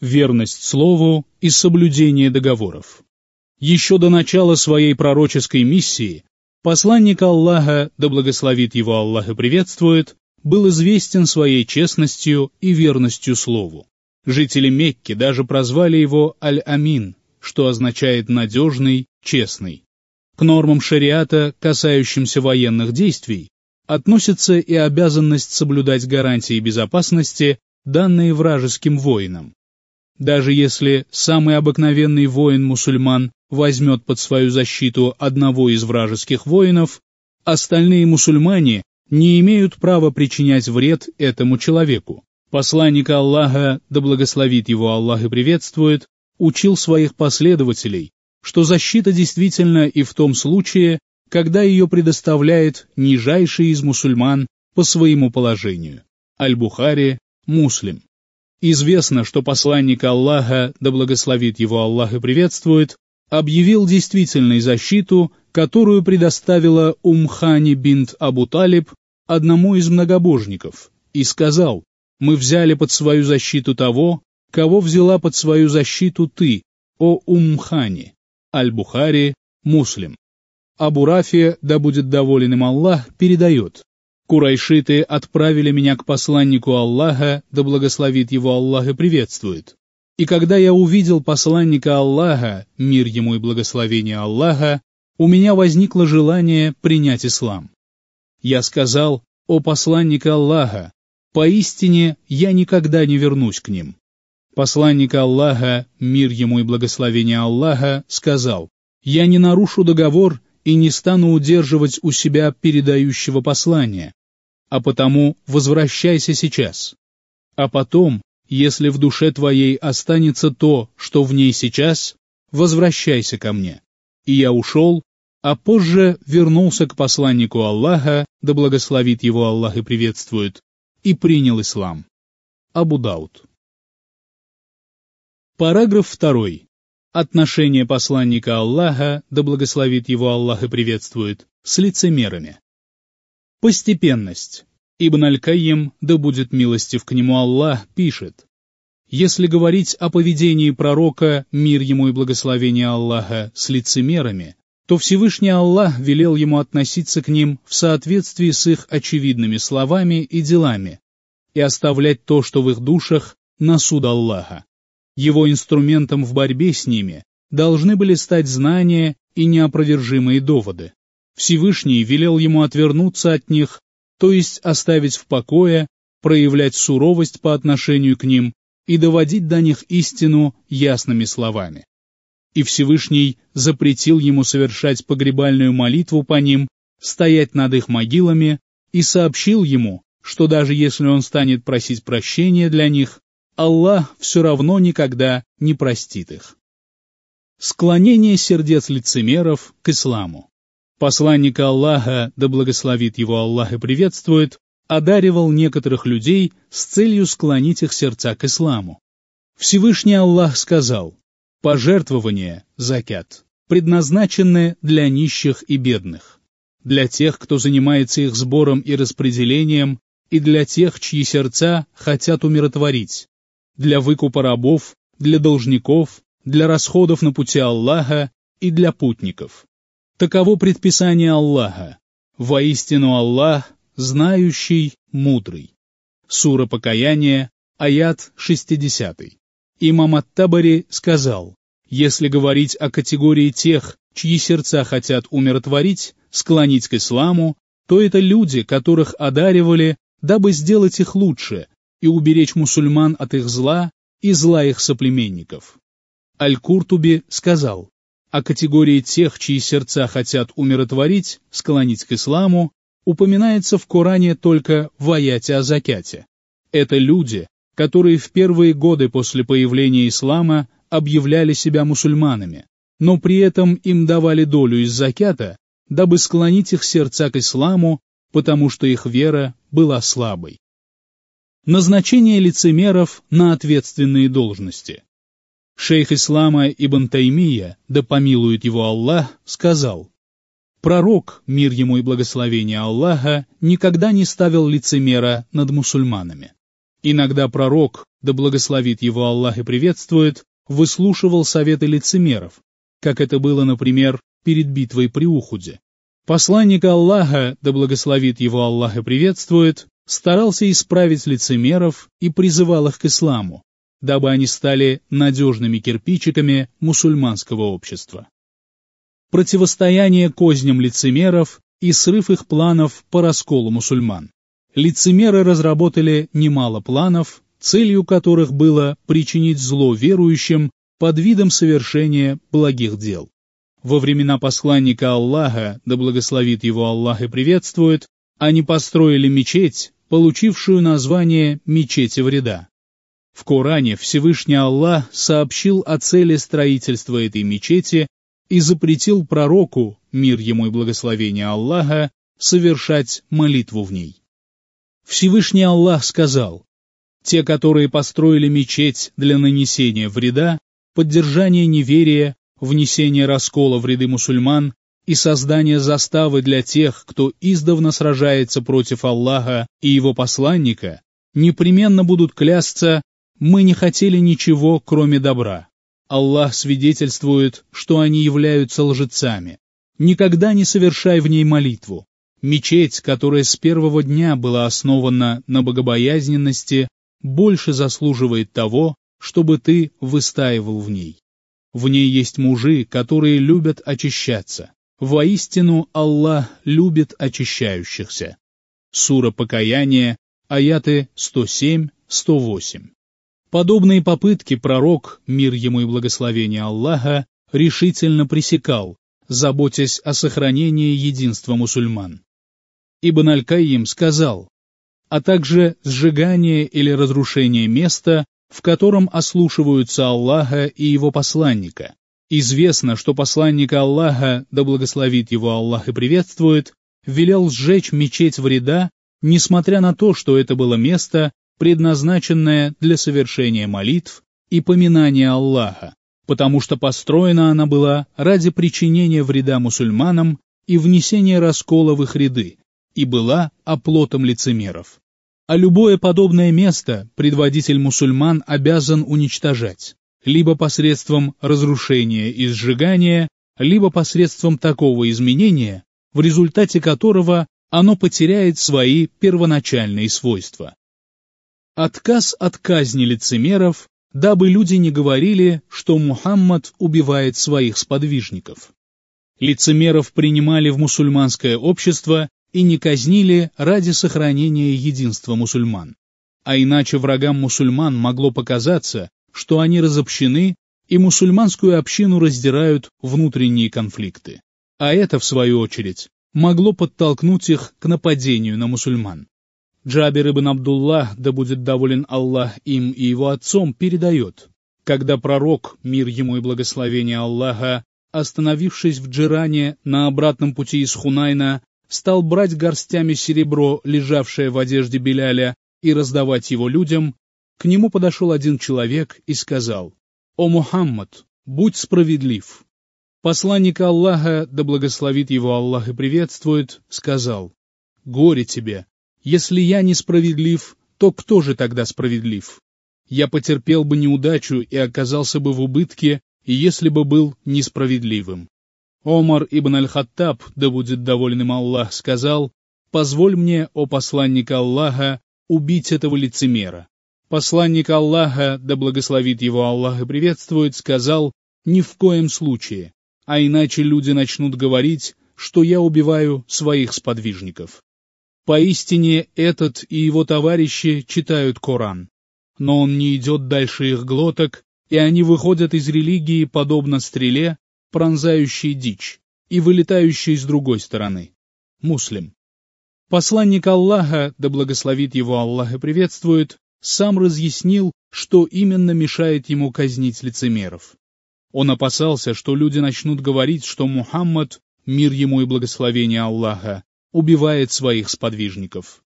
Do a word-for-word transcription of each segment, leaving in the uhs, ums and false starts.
верность слову и соблюдение договоров. Еще до начала своей пророческой миссии посланник Аллаха, да благословит его Аллах и приветствует, был известен своей честностью и верностью слову. Жители Мекки даже прозвали его Аль-Амин, что означает «надежный», «честный». К нормам шариата, касающимся военных действий, относится и обязанность соблюдать гарантии безопасности, данные вражеским воинам. Даже если самый обыкновенный воин-мусульман возьмет под свою защиту одного из вражеских воинов, остальные мусульмане не имеют права причинять вред этому человеку. Посланник Аллаха, да благословит его Аллах и приветствует, учил своих последователей, что защита действительно и в том случае, когда ее предоставляет нижайший из мусульман по своему положению. Аль-Бухари, Муслим. Известно, что посланник Аллаха, да благословит его Аллах и приветствует, объявил действительной защиту, которую предоставила Умхани бинт Абу Талиб одному из многобожников, и сказал: «Мы взяли под свою защиту того, кого взяла под свою защиту ты, о Умхани». Аль-Бухари, Муслим. Абу Рафи, да будет доволен им Аллах, передает: «Курайшиты отправили меня к посланнику Аллаха, да благословит его Аллах и приветствует. И когда я увидел посланника Аллаха, мир ему и благословение Аллаха, у меня возникло желание принять ислам. Я сказал: о посланник Аллаха, поистине я никогда не вернусь к ним». Посланник Аллаха, мир ему и благословение Аллаха, сказал: «Я не нарушу договор и не стану удерживать у себя передающего послания, а потому возвращайся сейчас. А потом, если в душе твоей останется то, что в ней сейчас, возвращайся ко мне». И я ушел, а позже вернулся к посланнику Аллаха, да благословит его Аллах и приветствует, и принял ислам. Абу Дауд. Параграф второй. Отношение посланника Аллаха, да благословит его Аллах и приветствует, с лицемерами. Постепенность. Ибн Аль-Кайим, да будет милостив к нему Аллах, пишет: если говорить о поведении пророка, мир ему и благословение Аллаха, с лицемерами, то Всевышний Аллах велел ему относиться к ним в соответствии с их очевидными словами и делами и оставлять то, что в их душах, на суд Аллаха. Его инструментом в борьбе с ними должны были стать знания и неопровержимые доводы. Всевышний велел ему отвернуться от них, то есть оставить в покое, проявлять суровость по отношению к ним и доводить до них истину ясными словами. И Всевышний запретил ему совершать погребальную молитву по ним, стоять над их могилами, и сообщил ему, что даже если он станет просить прощения для них, Аллах все равно никогда не простит их. Склонение сердец лицемеров к исламу. Посланник Аллаха, да благословит его Аллах и приветствует, одаривал некоторых людей с целью склонить их сердца к исламу. Всевышний Аллах сказал: «Пожертвования, закят, предназначены для нищих и бедных, для тех, кто занимается их сбором и распределением, и для тех, чьи сердца хотят умиротворить, для выкупа рабов, для должников, для расходов на пути Аллаха и для путников. Таково предписание Аллаха. Воистину Аллах, знающий, мудрый». Сура Покаяние, аят шестидесятый. Имам ат-Табари сказал: если говорить о категории тех, чьи сердца хотят умиротворить, склонить к исламу, то это люди, которых одаривали, дабы сделать их лучше и уберечь мусульман от их зла и зла их соплеменников. Аль-Куртуби сказал: о категории тех, чьи сердца хотят умиротворить, склонить к исламу, упоминается в Коране только в аяте о закяте. Это люди, которые в первые годы после появления ислама объявляли себя мусульманами, но при этом им давали долю из закята, дабы склонить их сердца к исламу, потому что их вера была слабой. Назначение лицемеров на ответственные должности. Шейх ислама Ибн Таймия, да помилует его Аллах, сказал: пророк, мир ему и благословение Аллаха, никогда не ставил лицемера над мусульманами. Иногда пророк, да благословит его Аллах и приветствует, выслушивал советы лицемеров, как это было, например, перед битвой при Ухуде. Посланник Аллаха, да благословит его Аллах и приветствует, старался исправить лицемеров и призывал их к исламу, дабы они стали надежными кирпичиками мусульманского общества. Противостояние козням лицемеров и срыв их планов по расколу мусульман. Лицемеры разработали немало планов, целью которых было причинить зло верующим под видом совершения благих дел. Во времена посланника Аллаха, да благословит его Аллах и приветствует, они построили мечеть, получившую название «Мечети вреда». В Коране Всевышний Аллах сообщил о цели строительства этой мечети и запретил пророку, мир ему и благословение Аллаха, совершать молитву в ней. Всевышний Аллах сказал: «Те, которые построили мечеть для нанесения вреда, поддержания неверия, внесения раскола в ряды мусульман и создания заставы для тех, кто издавна сражается против Аллаха и его посланника, непременно будут клясться: мы не хотели ничего, кроме добра. Аллах свидетельствует, что они являются лжецами. Никогда не совершай в ней молитву. Мечеть, которая с первого дня была основана на богобоязненности, больше заслуживает того, чтобы ты выстаивал в ней. В ней есть мужи, которые любят очищаться. Воистину Аллах любит очищающихся». Сура Покаяние, аяты сто семь — сто восемь. Подобные попытки пророк, мир ему и благословение Аллаха, решительно пресекал, заботясь о сохранении единства мусульман. Ибн Аль-Кайим сказал: «А также сжигание или разрушение места, в котором ослушиваются Аллаха и его посланника. Известно, что посланник Аллаха, да благословит его Аллах и приветствует, велел сжечь мечеть вреда, несмотря на то, что это было место, предназначенное для совершения молитв и поминания Аллаха, потому что построена она была ради причинения вреда мусульманам и внесения раскола в их ряды, и была оплотом лицемеров. А любое подобное место предводитель мусульман обязан уничтожать, либо посредством разрушения и сжигания, либо посредством такого изменения, в результате которого оно потеряет свои первоначальные свойства. Отказ от казни лицемеров, дабы люди не говорили, что Мухаммад убивает своих сподвижников. Лицемеров принимали в мусульманское общество и не казнили ради сохранения единства мусульман. А иначе врагам мусульман могло показаться, что они разобщены и мусульманскую общину раздирают внутренние конфликты. А это, в свою очередь, могло подтолкнуть их к нападению на мусульман. Джабир ибн Абдуллах, да будет доволен Аллах им и его отцом, передает: когда пророк, мир ему и благословение Аллаха, остановившись в Джиране на обратном пути из Хунайна, стал брать горстями серебро, лежавшее в одежде Биляля, и раздавать его людям, к нему подошел один человек и сказал: «О Мухаммад, будь справедлив». Посланник Аллаха, да благословит его Аллах и приветствует, сказал: «Горе тебе! Если я несправедлив, то кто же тогда справедлив? Я потерпел бы неудачу и оказался бы в убытке, если бы был несправедливым». Омар ибн Аль-Хаттаб, да будет доволен им Аллах, сказал: «Позволь мне, о посланник Аллаха, убить этого лицемера». Посланник Аллаха, да благословит его Аллах и приветствует, сказал: «Ни в коем случае, а иначе люди начнут говорить, что я убиваю своих сподвижников». Поистине этот и его товарищи читают Коран, но он не идет дальше их глоток, и они выходят из религии подобно стреле, пронзающей дичь и вылетающей с другой стороны. Муслим. Посланник Аллаха, да благословит его Аллах и приветствует, сам разъяснил, что именно мешает ему казнить лицемеров. Он опасался, что люди начнут говорить, что Мухаммад, мир ему и благословение Аллаха, убивает своих сподвижников.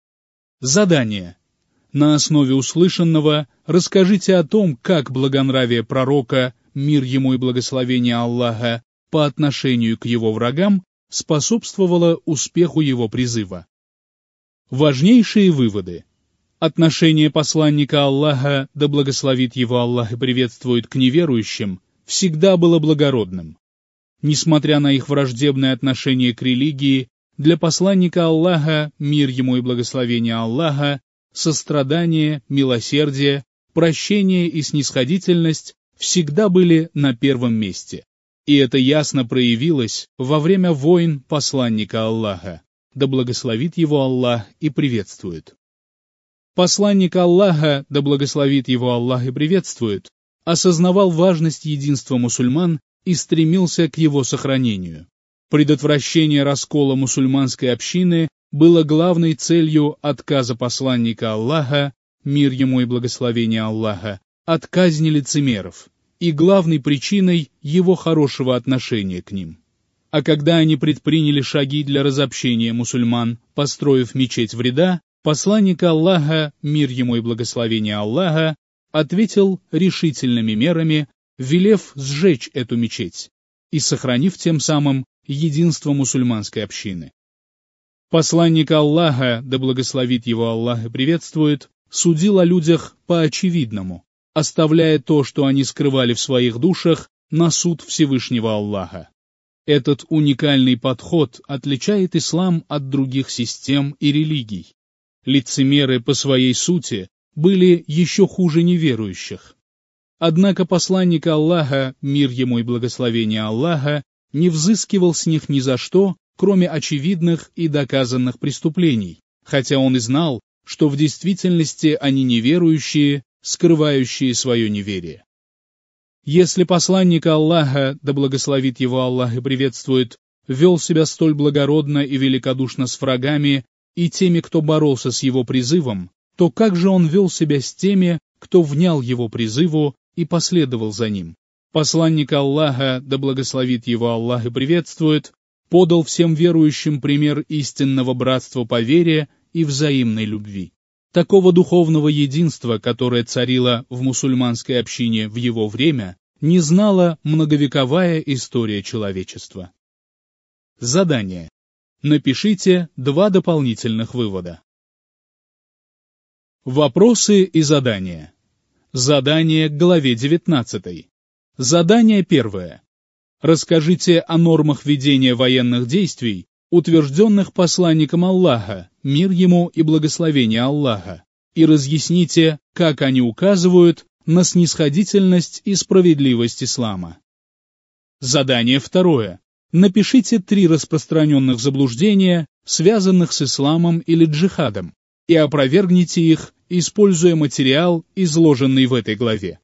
Задание. На основе услышанного расскажите о том, как благонравие пророка, мир ему и благословение Аллаха, по отношению к его врагам способствовало успеху его призыва. Важнейшие выводы. Отношение посланника Аллаха, да благословит его Аллах и приветствует, к неверующим всегда было благородным. Несмотря на их враждебное отношение к религии, для посланника Аллаха, мир ему и благословение Аллаха, сострадание, милосердие, прощение и снисходительность всегда были на первом месте. И это ясно проявилось во время войн посланника Аллаха, да благословит его Аллах и приветствует. Посланник Аллаха, да благословит его Аллах и приветствует, осознавал важность единства мусульман и стремился к его сохранению. Предотвращение раскола мусульманской общины было главной целью отказа посланника Аллаха, мир ему и благословение Аллаха, от казни лицемеров, и главной причиной его хорошего отношения к ним. А когда они предприняли шаги для разобщения мусульман, построив мечеть вреда, посланник Аллаха, мир ему и благословение Аллаха, ответил решительными мерами, велев сжечь эту мечеть и сохранив тем самым единство мусульманской общины. Посланник Аллаха, да благословит его Аллах и приветствует, судил о людях по очевидному, оставляя то, что они скрывали в своих душах, на суд Всевышнего Аллаха. Этот уникальный подход отличает ислам от других систем и религий. Лицемеры по своей сути были еще хуже неверующих. Однако посланник Аллаха, мир ему и благословение Аллаха, не взыскивал с них ни за что, кроме очевидных и доказанных преступлений, хотя он и знал, что в действительности они неверующие, скрывающие свое неверие. Если посланник Аллаха, да благословит его Аллах и приветствует, вел себя столь благородно и великодушно с врагами и теми, кто боролся с его призывом, то как же он вел себя с теми, кто внял его призыву и последовал за ним? Посланник Аллаха, да благословит его Аллах и приветствует, подал всем верующим пример истинного братства по вере и взаимной любви. Такого духовного единства, которое царило в мусульманской общине в его время, не знала многовековая история человечества. Задание. Напишите два дополнительных вывода. Вопросы и задания. Задание к главе девятнадцатой. Задание первое. Расскажите о нормах ведения военных действий, утвержденных посланником Аллаха, мир ему и благословение Аллаха, и разъясните, как они указывают на снисходительность и справедливость ислама. Задание второе. Напишите три распространенных заблуждения, связанных с исламом или джихадом, и опровергните их, используя материал, изложенный в этой главе.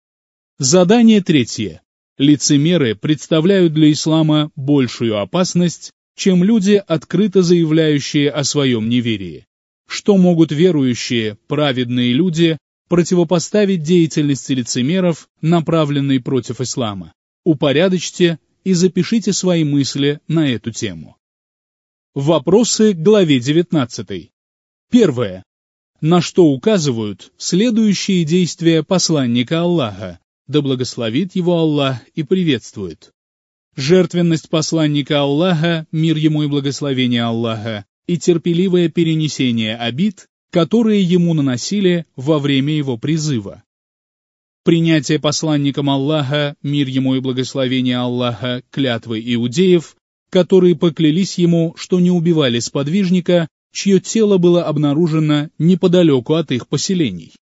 Задание третье. Лицемеры представляют для ислама большую опасность, чем люди, открыто заявляющие о своем неверии. Что могут верующие, праведные люди противопоставить деятельности лицемеров, направленной против ислама? Упорядочьте и запишите свои мысли на эту тему. Вопросы к главе девятнадцатой. Первое. На что указывают следующие действия посланника Аллаха, да благословит его Аллах и приветствует? Жертвенность посланника Аллаха, мир ему и благословение Аллаха, и терпеливое перенесение обид, которые ему наносили во время его призыва. Принятие посланником Аллаха, мир ему и благословение Аллаха, клятвы иудеев, которые поклялись ему, что не убивали сподвижника, чье тело было обнаружено неподалеку от их поселений.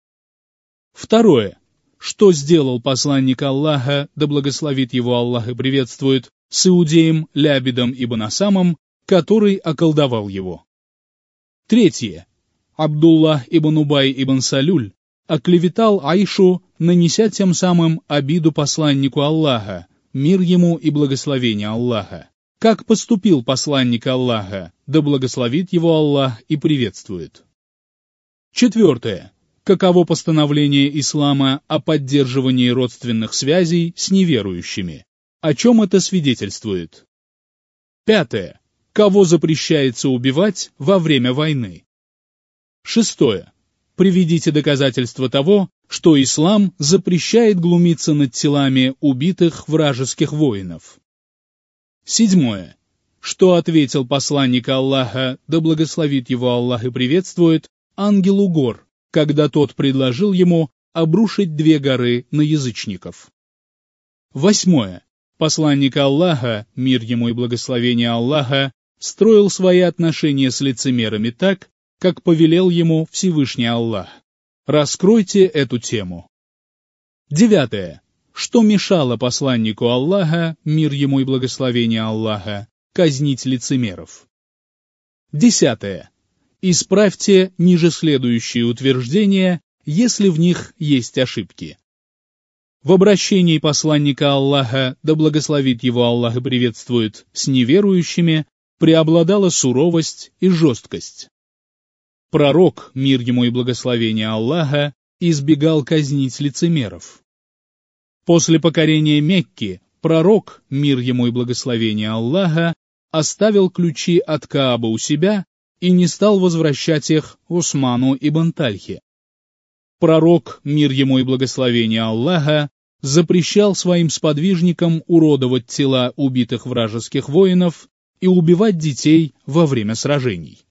Второе. Что сделал посланник Аллаха, да благословит его Аллах и приветствует, с иудеем Лябидом ибн Асамом, который околдовал его? Третье. Абдуллах ибн Убай ибн Салюль оклеветал Айшу, нанеся тем самым обиду посланнику Аллаха, мир ему и благословение Аллаха. Как поступил посланник Аллаха, да благословит его Аллах и приветствует? Четвертое. Каково постановление ислама о поддерживании родственных связей с неверующими? О чем это свидетельствует? Пятое. Кого запрещается убивать во время войны? Шестое. Приведите доказательства того, что ислам запрещает глумиться над телами убитых вражеских воинов. Седьмое. Что ответил посланник Аллаха, да благословит его Аллах и приветствует, ангелу гор, когда тот предложил ему обрушить две горы на язычников. Восьмое. Посланник Аллаха, мир ему и благословение Аллаха, строил свои отношения с лицемерами так, как повелел ему Всевышний Аллах. Раскройте эту тему. Девятое. Что мешало посланнику Аллаха, мир ему и благословение Аллаха, казнить лицемеров? Десятое. Исправьте ниже следующие утверждения, если в них есть ошибки. В обращении посланника Аллаха, да благословит его Аллах и приветствует, с неверующими преобладала суровость и жесткость. Пророк, мир ему и благословение Аллаха, избегал казнить лицемеров. После покорения Мекки пророк, мир ему и благословение Аллаха, оставил ключи от Каабы у себя и не стал возвращать их Усману ибн Тальхе. Пророк, мир ему и благословение Аллаха, запрещал своим сподвижникам уродовать тела убитых вражеских воинов и убивать детей во время сражений.